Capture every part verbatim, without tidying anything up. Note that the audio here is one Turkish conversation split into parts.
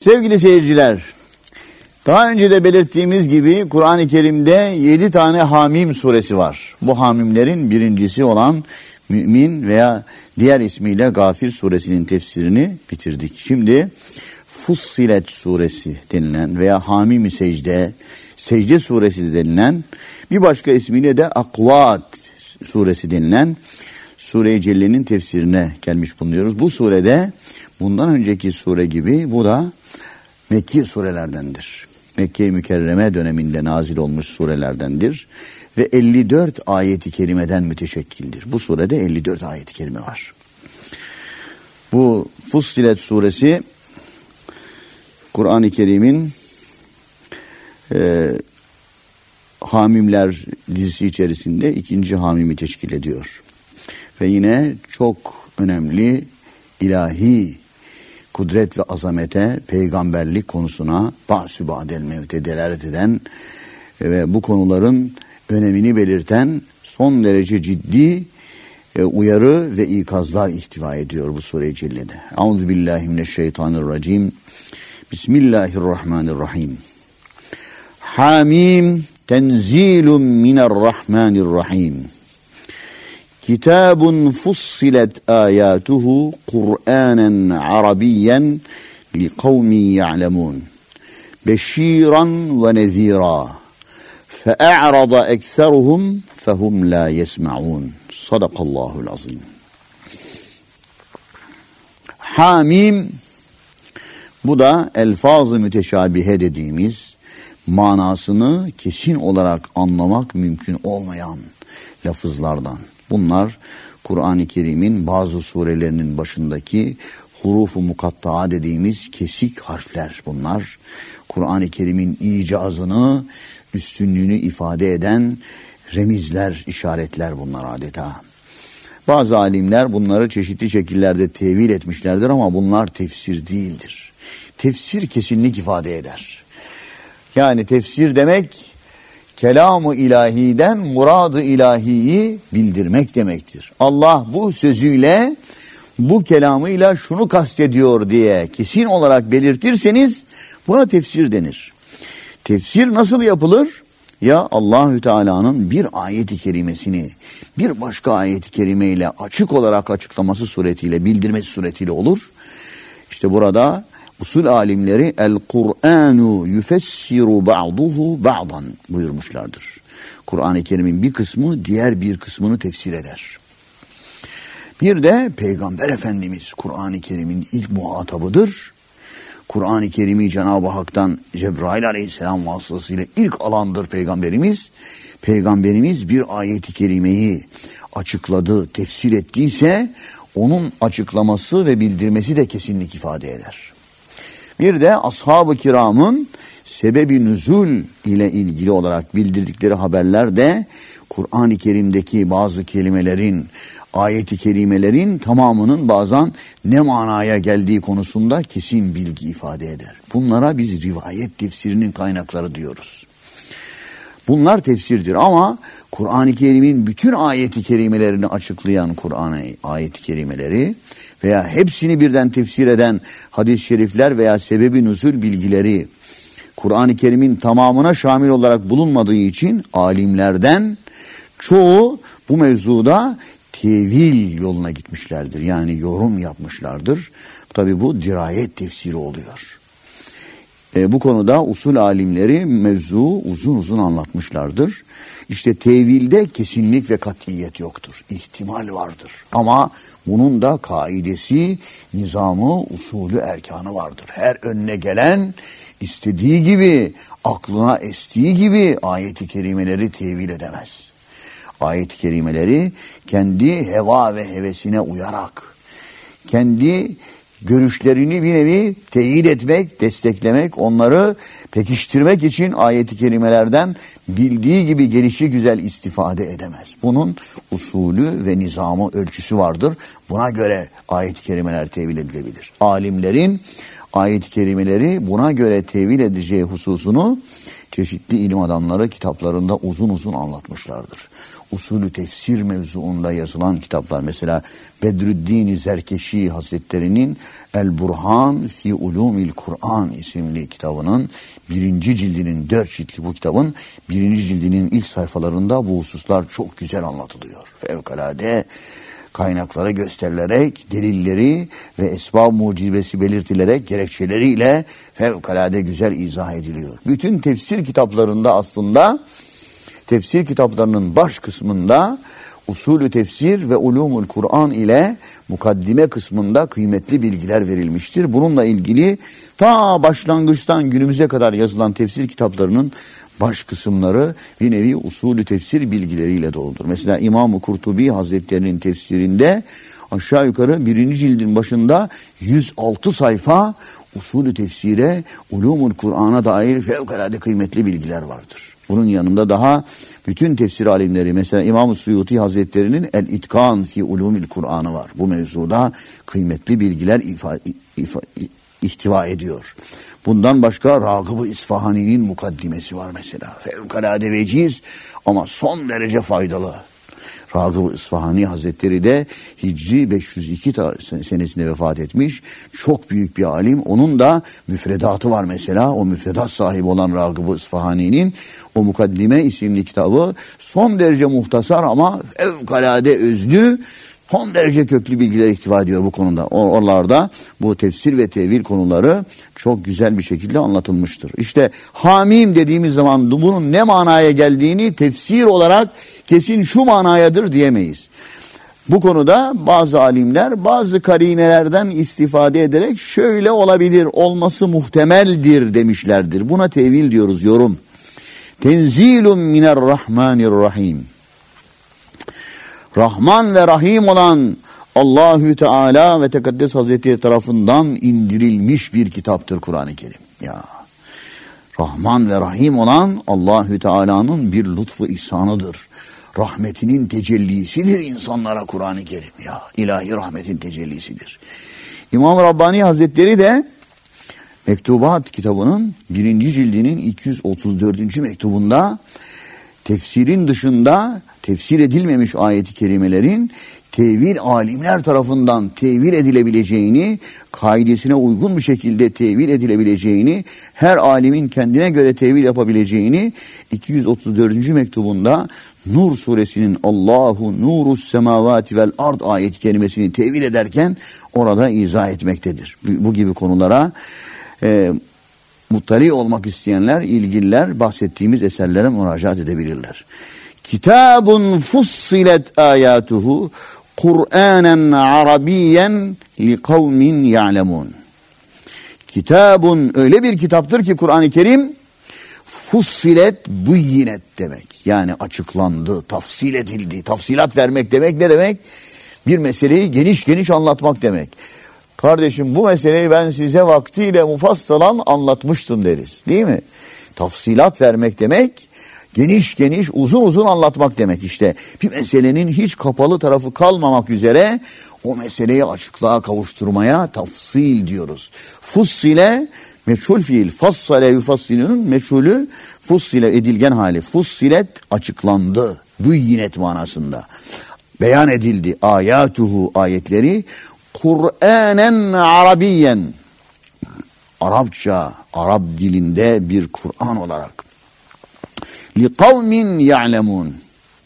Sevgili seyirciler, daha önce de belirttiğimiz gibi Kur'an-ı Kerim'de yedi tane Hamim suresi var. Bu Hamimlerin birincisi olan Mümin veya diğer ismiyle Gafir suresinin tefsirini bitirdik. Şimdi Fussilet suresi denilen veya Hamim-i Secde, Secde suresi denilen, bir başka ismiyle de Akvat suresi denilen Sure-i Celle'nin tefsirine gelmiş bulunuyoruz. Bu surede bundan önceki sure gibi bu da Mekki surelerdendir. Mekke-i Mükerreme döneminde nazil olmuş surelerdendir ve elli dört ayeti kerimeden müteşekkildir. Bu surede elli dört ayeti kerime var. Bu Fussilet suresi Kur'an-ı Kerim'in e, Hamimler dizisi içerisinde ikinci Hamim'i teşkil ediyor. Ve yine çok önemli ilahi kudret ve azamete, peygamberlik konusuna ba'sü ba'del mevte delalet eden ve bu konuların önemini belirten son derece ciddi e, uyarı ve ikazlar ihtiva ediyor bu Sure-i Celle'de. Euzubillahimineşşeytanirracim. Bismillahirrahmanirrahim. Hamim tenzilun minerrahmanirrahim. Kitabun fussilet ayatuhu Kur'anen Arabiyyen li kavmin ya'lemun. Beşiran ve nezira. Fe'a'rada ekseruhum fehum la yesma'un. Sadakallahul azim. Hamim, bu da elfaz-ı müteşabihe dediğimiz, manasını kesin olarak anlamak mümkün olmayan lafızlardan. Bunlar Kur'an-ı Kerim'in bazı surelerinin başındaki huruf-u mukatta'a dediğimiz kesik harfler bunlar. Kur'an-ı Kerim'in icazını, üstünlüğünü ifade eden remizler, işaretler bunlar adeta. Bazı alimler bunları çeşitli şekillerde tevil etmişlerdir ama bunlar tefsir değildir. Tefsir kesinlik ifade eder. Yani tefsir demek, kelam-ı ilahiden murad-ı ilahiyi bildirmek demektir. Allah bu sözüyle, bu kelamıyla şunu kastediyor diye kesin olarak belirtirseniz buna tefsir denir. Tefsir nasıl yapılır? Ya Allahü Teala'nın bir ayet-i kerimesini bir başka ayet-i kerimeyle açık olarak açıklaması suretiyle, bildirmesi suretiyle olur. İşte burada usul alimleri el-Kur'anu yufessiru ba'duhu ba'dan buyurmuşlardır. Kur'an-ı Kerim'in bir kısmı diğer bir kısmını tefsir eder. Bir de Peygamber Efendimiz Kur'an-ı Kerim'in ilk muhatabıdır. Kur'an-ı Kerim'i Cenab-ı Hak'tan Cebrail Aleyhisselam vasıtasıyla ilk alandır Peygamberimiz. Peygamberimiz bir ayet-i kerimeyi açıkladı, tefsir ettiyse onun açıklaması ve bildirmesi de kesinlik ifade eder. Bir de ashab-ı kiramın sebebi nüzul ile ilgili olarak bildirdikleri haberler de Kur'an-ı Kerim'deki bazı kelimelerin, ayet-i kerimelerin tamamının bazen ne manaya geldiği konusunda kesin bilgi ifade eder. Bunlara biz rivayet tefsirinin kaynakları diyoruz. Bunlar tefsirdir ama Kur'an-ı Kerim'in bütün ayet-i kerimelerini açıklayan Kur'an ayet-i kerimeleri veya hepsini birden tefsir eden hadis-i şerifler veya sebebi nüzul bilgileri Kur'an-ı Kerim'in tamamına şamil olarak bulunmadığı için alimlerden çoğu bu mevzuda tevil yoluna gitmişlerdir. Yani yorum yapmışlardır. Tabii bu dirayet tefsiri oluyor. E, bu konuda usul alimleri mevzu uzun uzun anlatmışlardır. İşte tevilde kesinlik ve katiyet yoktur. İhtimal vardır. Ama bunun da kaidesi, nizamı, usulü, erkanı vardır. Her önüne gelen istediği gibi, aklına estiği gibi ayet-i kerimeleri tevil edemez. Ayet-i kerimeleri kendi heva ve hevesine uyarak, kendi görüşlerini bir nevi teyit etmek, desteklemek, onları pekiştirmek için ayet-i kerimelerden bildiği gibi gelişi güzel istifade edemez. Bunun usulü ve nizamı, ölçüsü vardır. Buna göre ayet-i kerimeler tevil edilebilir. Alimlerin ayet-i kerimeleri buna göre tevil edeceği hususunu çeşitli ilim adamları kitaplarında uzun uzun anlatmışlardır. Usulü tefsir mevzuunda yazılan kitaplar, mesela Bedrüddin Zerkeşi Hazretleri'nin El Burhan fi Ulumil Kur'an isimli kitabının birinci cildinin dört ciltli bu kitabın birinci cildinin ilk sayfalarında bu hususlar çok güzel anlatılıyor. Fevkalade kaynaklara gösterilerek, delilleri ve esbab mucibesi belirtilerek, gerekçeleriyle fevkalade güzel izah ediliyor. Bütün tefsir kitaplarında aslında, tefsir kitaplarının baş kısmında usulü tefsir ve ulumul Kur'an ile mukaddime kısmında kıymetli bilgiler verilmiştir. Bununla ilgili ta başlangıçtan günümüze kadar yazılan tefsir kitaplarının baş kısımları bir nevi usulü tefsir bilgileriyle doludur. Mesela İmam-ı Kurtubi Hazretleri'nin tefsirinde aşağı yukarı birinci cildin başında yüz altı sayfa usulü tefsire, ulumul Kur'an'a dair fevkalade kıymetli bilgiler vardır. Bunun yanında daha bütün tefsir alimleri, mesela İmam-ı Suyuti Hazretleri'nin El-İtkan fi Ulumil Kur'an'ı var. Bu mevzuda kıymetli bilgiler ifa, ifa, ihtiva ediyor. Bundan başka Ragıb-ı İsfahani'nin mukaddimesi var mesela. Fevkalade veciz ama son derece faydalı. Ragıb-ı İsfahani Hazretleri de Hicri beş yüz iki senesinde vefat etmiş. Çok büyük bir alim. Onun da müfredatı var mesela. O müfredat sahibi olan Ragıb-ı İsfahani'nin o Mukaddime isimli kitabı son derece muhtasar ama fevkalade özlü, son derece köklü bilgiler ihtiva ediyor bu konuda. Oralarda bu tefsir ve tevil konuları çok güzel bir şekilde anlatılmıştır. İşte hamim dediğimiz zaman bunun ne manaya geldiğini tefsir olarak kesin şu manayadır diyemeyiz. Bu konuda bazı alimler bazı karinelerden istifade ederek şöyle olabilir, olması muhtemeldir demişlerdir. Buna tevil diyoruz, yorum. Tenzilun minerrahmanirrahim. Rahman ve Rahim olan Allahü Teala ve Tekaddes Hazretleri tarafından indirilmiş bir kitaptır Kur'an-ı Kerim. Ya, Rahman ve Rahim olan Allahü Teala'nın bir lütfu ihsanıdır. Rahmetinin tecellisidir insanlara Kur'an-ı Kerim. Ya, ilahi rahmetin tecellisidir. İmam Rabbani Hazretleri de Mektubat kitabının birinci cildinin iki yüz otuz dördüncü mektubunda tefsirin dışında tefsir edilmemiş ayet-i kerimelerin tevil alimler tarafından tevil edilebileceğini, kaidesine uygun bir şekilde tevil edilebileceğini, her alimin kendine göre tevil yapabileceğini iki yüz otuz dördüncü mektubunda Nur suresinin Allahu nurus semavati vel ard ayet-i kerimesini tevil ederken orada izah etmektedir. Bu, bu gibi konulara e, muttali olmak isteyenler, ilgililer bahsettiğimiz eserlere müracaat edebilirler. Kitabun fussilet ayatuhu Kur'anen Arabiyen li kavmin ya'lemun. Kitabun öyle bir kitaptır ki Kur'an-ı Kerim fussilet buyyinet demek. Yani açıklandı, tafsil edildi. Tafsilat vermek demek ne demek? Bir meseleyi geniş geniş anlatmak demek. Kardeşim bu meseleyi ben size vaktiyle mufassalan anlatmıştım deriz. Değil mi? Tafsilat vermek demek, geniş geniş uzun uzun anlatmak demek işte. Bir meselenin hiç kapalı tarafı kalmamak üzere o meseleyi açıklığa kavuşturmaya tafsil diyoruz. Fussile meçhul fiil, fassale yufassilunun meçhulü fussile edilgen hali. Fussilet açıklandı, büyyinet manasında. Beyan edildi ayatuhu ayetleri Kur'anen Arabiyen. Arapça, Arap dilinde bir Kur'an olarak. Li kavmin ya'lemun.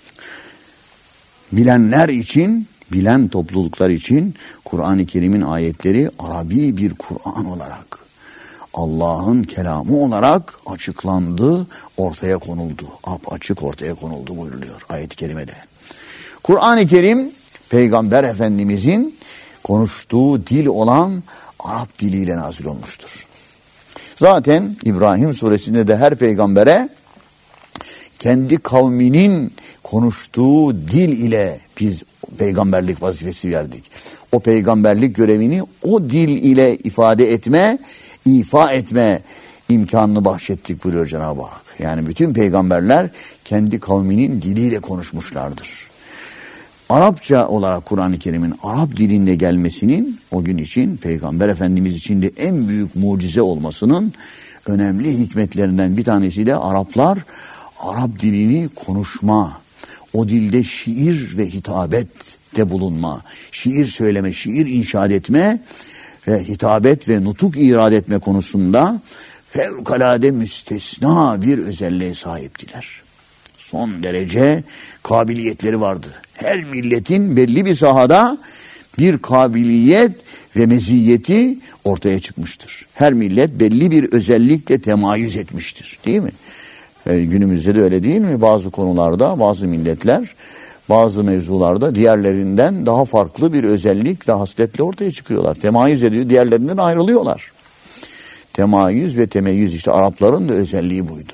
Bilenler için, bilen topluluklar için Kur'an-ı Kerim'in ayetleri Arabi bir Kur'an olarak, Allah'ın kelamı olarak açıklandı, ortaya konuldu. Apaçık ortaya konuldu buyuruluyor ayet-i kerimede. Kur'an-ı Kerim Peygamber Efendimizin konuştuğu dil olan Arap diliyle nazil olmuştur. Zaten İbrahim suresinde de her peygambere kendi kavminin konuştuğu dil ile biz peygamberlik vazifesi verdik. O peygamberlik görevini o dil ile ifade etme, ifa etme imkanını bahşettik buyuruyor Cenab-ı Hak. Yani bütün peygamberler kendi kavminin diliyle konuşmuşlardır. Arapça olarak Kur'an-ı Kerim'in Arap dilinde gelmesinin o gün için Peygamber Efendimiz için de en büyük mucize olmasının önemli hikmetlerinden bir tanesi de Araplar Arap dilini konuşma, o dilde şiir ve hitabette bulunma, şiir söyleme, şiir inşaat etme ve hitabet ve nutuk irad etme konusunda fevkalade müstesna bir özelliğe sahiptiler. Son derece kabiliyetleri vardı. Her milletin belli bir sahada bir kabiliyet ve meziyeti ortaya çıkmıştır. Her millet belli bir özellikle temayüz etmiştir, değil mi? Ee, günümüzde de öyle değil mi? Bazı konularda bazı milletler bazı mevzularda diğerlerinden daha farklı bir özellik ve hasletle ortaya çıkıyorlar. Temayüz ediyor, diğerlerinden ayrılıyorlar. Temayüz ve temeyyüz, işte Arapların da özelliği buydu.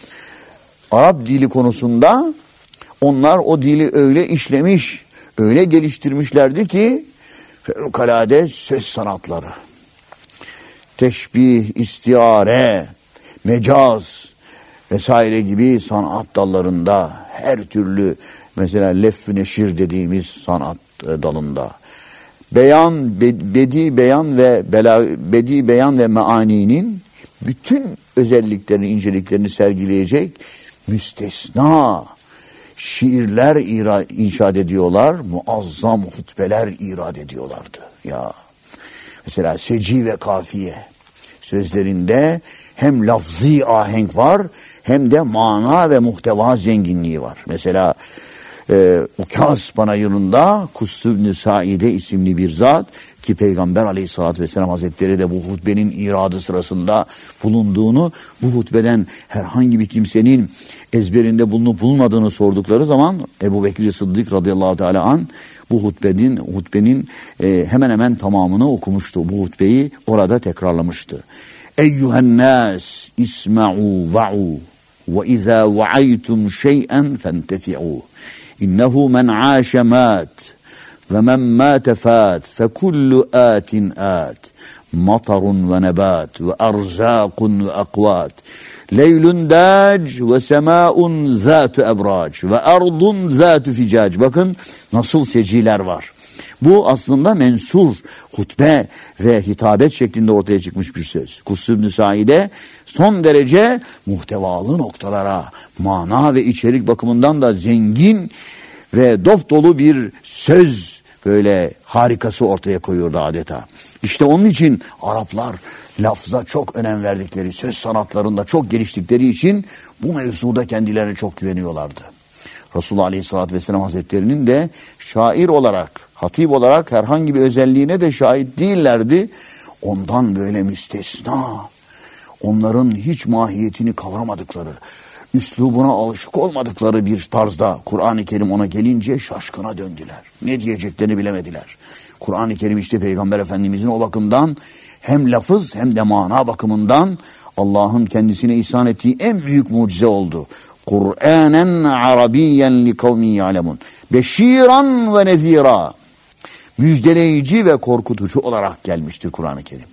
Arap dili konusunda onlar o dili öyle işlemiş, öyle geliştirmişlerdi ki fevkalade söz sanatları, teşbih, istiare, mecaz vesaire gibi sanat dallarında, her türlü mesela lef-ü neşir dediğimiz sanat dalında, beyan, bedi beyan ve bela, bedi beyan ve meaninin bütün özelliklerini, inceliklerini sergileyecek müstesna şiirler ira, inşaat ediyorlar, muazzam hutbeler irad ediyorlardı. Ya mesela seci ve kafiye sözlerinde hem lafzi ahenk var hem de mana ve muhteva zenginliği var. Mesela e, Ukaz Panayırı'nda Kuss ibn Saide isimli bir zat ki Peygamber Aleyhisselatü Vesselam Hazretleri de bu hutbenin iradı sırasında bulunduğunu, bu hutbeden herhangi bir kimsenin ezberinde bulunup bulunmadığını sordukları zaman Ebu Bekir Sıddık radıyallahu teala an bu hutbenin, hutbenin e, hemen hemen tamamını okumuştu. Bu hutbeyi orada tekrarlamıştı. Eyyühen nas isma'u va'u ve izâ va'aytum şey'en fentefi'u innehu men âşe mât ve men mâte fât fekullu âtin ât matarun ve nebat ve erzâkun ve akvât leylun dâc ve semâun zâtu ebrâc ve ardun zâtu ficâc. Bakın nasıl seciler var. Bu aslında mensur, hutbe ve hitabet şeklinde ortaya çıkmış bir söz. Kuss ibn Saide son derece muhtevalı noktalara, mana ve içerik bakımından da zengin ve dop dolu bir söz böyle harikası ortaya koyuyordu adeta. İşte onun için Araplar lafza çok önem verdikleri, söz sanatlarında çok geliştikleri için bu mevzuda kendilerine çok güveniyorlardı. Resulullah Aleyhisselatü Vesselam Hazretleri'nin de şair olarak, hatip olarak herhangi bir özelliğine de şahit değillerdi. Ondan böyle müstesna, onların hiç mahiyetini kavramadıkları, üslubuna alışık olmadıkları bir tarzda Kur'an-ı Kerim ona gelince şaşkına döndüler. Ne diyeceklerini bilemediler. Kur'an-ı Kerim işte Peygamber Efendimizin o bakımdan hem lafız hem de mana bakımından Allah'ın kendisine ihsan ettiği en büyük mucize oldu. Kur'anen Arabiyyen li kavmin ya'lemun. Beşiran ve nezira. Müjdeleyici ve korkutucu olarak gelmiştir Kur'an-ı Kerim.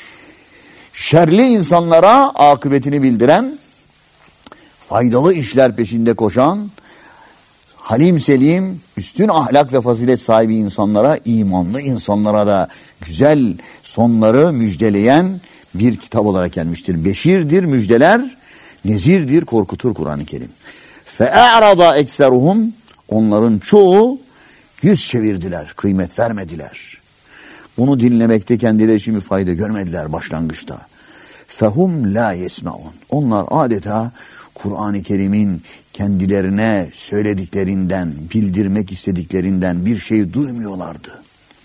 Şerli insanlara akıbetini bildiren, faydalı işler peşinde koşan, halim selim, üstün ahlak ve fazilet sahibi insanlara, imanlı insanlara da güzel sonları müjdeleyen bir kitap olarak gelmiştir. Beşirdir, müjdeler, nezirdir, korkutur Kur'an-ı Kerim. فَاَعْرَضَ ekseruhum, onların çoğu yüz çevirdiler, kıymet vermediler. Bunu dinlemekte kendileri için bir fayda görmediler başlangıçta. فَهُمْ لَا يَسْمَعُونَ, onlar adeta Kur'an-ı Kerim'in kendilerine söylediklerinden, bildirmek istediklerinden bir şey duymuyorlardı.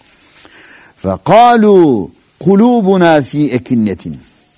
وَقَالُوا قُلُوبُنَا ف۪ي اَكِنَّةٍ,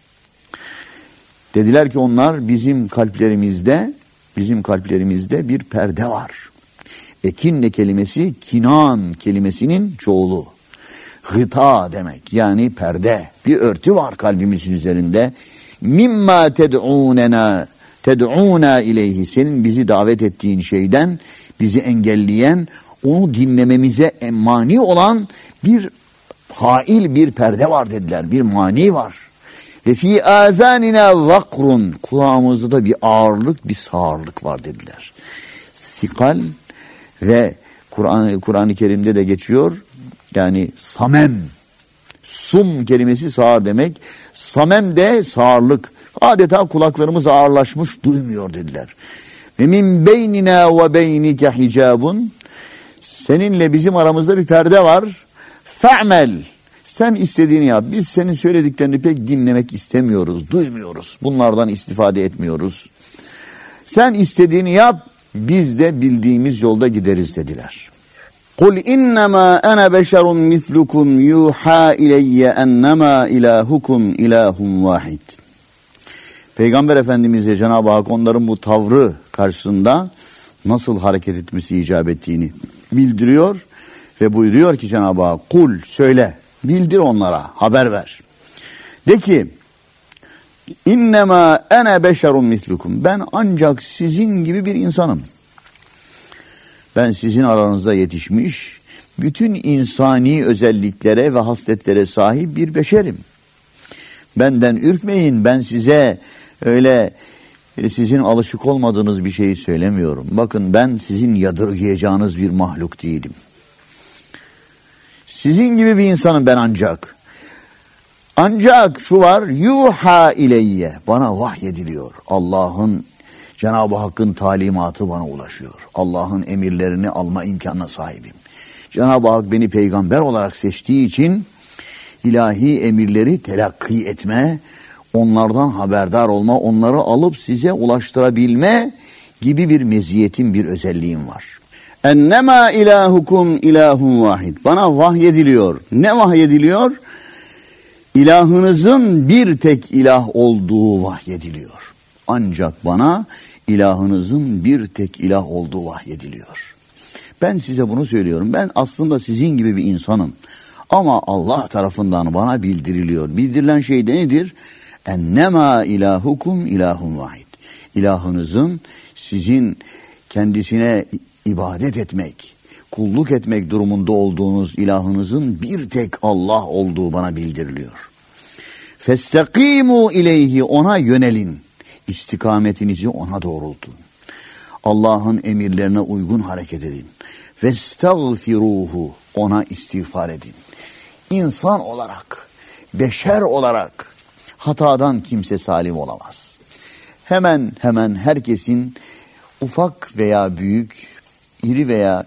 dediler ki onlar bizim kalplerimizde, bizim kalplerimizde bir perde var. Ekinne kelimesi kinan kelimesinin çoğulu. Gıta demek, yani perde, bir örtü var kalbimizin üzerinde. Mimma ted'unena ted'una ileyhi, senin bizi davet ettiğin şeyden bizi engelleyen, onu dinlememize mani olan bir hail bir perde var dediler. Bir mani var. Ve fi azanina vakrun, kulağımızda da bir ağırlık, bir sağırlık var dediler. Sikal ve Kur'an Kur'an-ı Kerim'de de geçiyor. Yani samem, Sum kelimesi sağır demek. Samem de sağırlık. Adeta kulaklarımız ağırlaşmış, duymuyor dediler. Ve min beynina ve beynike hicabun. Seninle bizim aramızda bir perde var. Fe'mel. Sen istediğini yap. Biz senin söylediklerini pek dinlemek istemiyoruz, duymuyoruz. Bunlardan istifade etmiyoruz. Sen istediğini yap, biz de bildiğimiz yolda gideriz dediler. Kul innema ana beşerun mislukum yuha ileyye ennema ilahukum ilahun vahid. Peygamber Efendimiz'e Cenab-ı Hak onların bu tavrı karşısında nasıl hareket etmesi icap ettiğini bildiriyor ve buyuruyor ki Cenab-ı Hak, kul söyle, bildir onlara, haber ver. De ki, innema ene beşerun mislukum. Ben ancak sizin gibi bir insanım. Ben sizin aranızda yetişmiş, bütün insani özelliklere ve hasletlere sahip bir beşerim. Benden ürkmeyin, ben size öyle sizin alışık olmadığınız bir şeyi söylemiyorum. Bakın, ben sizin yadırgayacağınız bir mahluk değilim. Sizin gibi bir insanım ben ancak. Ancak şu var, yuha ileyye, bana vahyediliyor. Allah'ın, Cenab-ı Hakk'ın talimatı bana ulaşıyor. Allah'ın emirlerini alma imkanına sahibim. Cenab-ı Hak beni peygamber olarak seçtiği için ilahi emirleri telakki etme, onlardan haberdar olma, onları alıp size ulaştırabilme gibi bir meziyetim, bir özelliğim var. Ennema ilahukum ilahun vahid. Bana vahyediliyor. Ne vahyediliyor? İlahınızın bir tek ilah olduğu vahyediliyor. Ancak bana ilahınızın bir tek ilah olduğu vahyediliyor. Ben size bunu söylüyorum. Ben aslında sizin gibi bir insanım. Ama Allah tarafından bana bildiriliyor. Bildirilen şey de nedir? Ennema ilahukum ilahun vahid. İlahınızın sizin kendisine ibadet etmek, kulluk etmek durumunda olduğunuz ilahınızın bir tek Allah olduğu bana bildiriliyor. Festakimu ileyhi, ona yönelin. İstikametinizi ona doğrultun. Allah'ın emirlerine uygun hareket edin. Vestagfiruhu, ona istiğfar edin. İnsan olarak, beşer olarak hatadan kimse salim olamaz. Hemen hemen herkesin ufak veya büyük, iri veya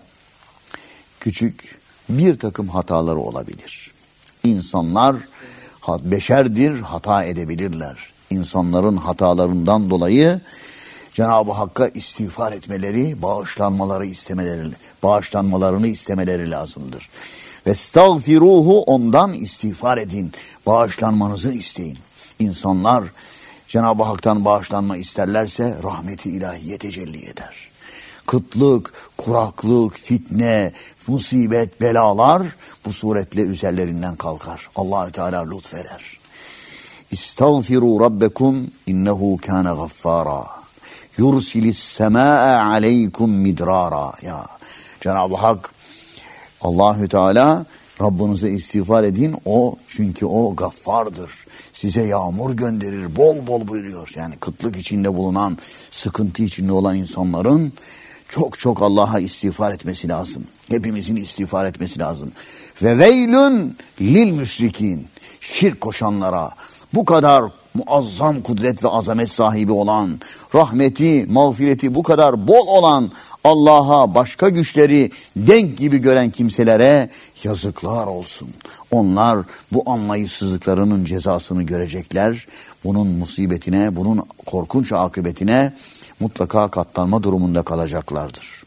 küçük bir takım hataları olabilir. İnsanlar beşerdir, hata edebilirler. İnsanların hatalarından dolayı Cenab-ı Hakk'a istiğfar etmeleri, bağışlanmaları istemeleri, bağışlanmalarını istemeleri lazımdır. Vestagfiruhu, ondan istiğfar edin, bağışlanmanızı isteyin. İnsanlar Cenab-ı Hak'tan bağışlanma isterlerse rahmeti ilahiye tecelli eder. Kıtlık, kuraklık, fitne, musibet, belalar bu suretle üzerlerinden kalkar. Allah-u Teala lütfeder. İstağfiru rabbekum innehu kâne gaffâra. Yursilis semâe aleykum midrara. Ya Cenab-ı Hak, Allah-u Teala, Rabbinize istiğfar edin, o çünkü o gaffardır. Size yağmur gönderir, bol bol buyuruyor. Yani kıtlık içinde bulunan, sıkıntı içinde olan insanların çok çok Allah'a istiğfar etmesi lazım. Hepimizin istiğfar etmesi lazım. Ve veylün lil müşrikin, şirk koşanlara, bu kadar muazzam kudret ve azamet sahibi olan, rahmeti, mağfireti bu kadar bol olan, Allah'a başka güçleri denk gibi gören kimselere yazıklar olsun. Onlar bu anlayışsızlıklarının cezasını görecekler. Bunun musibetine, bunun korkunç akıbetine mutlaka katlanma durumunda kalacaklardır.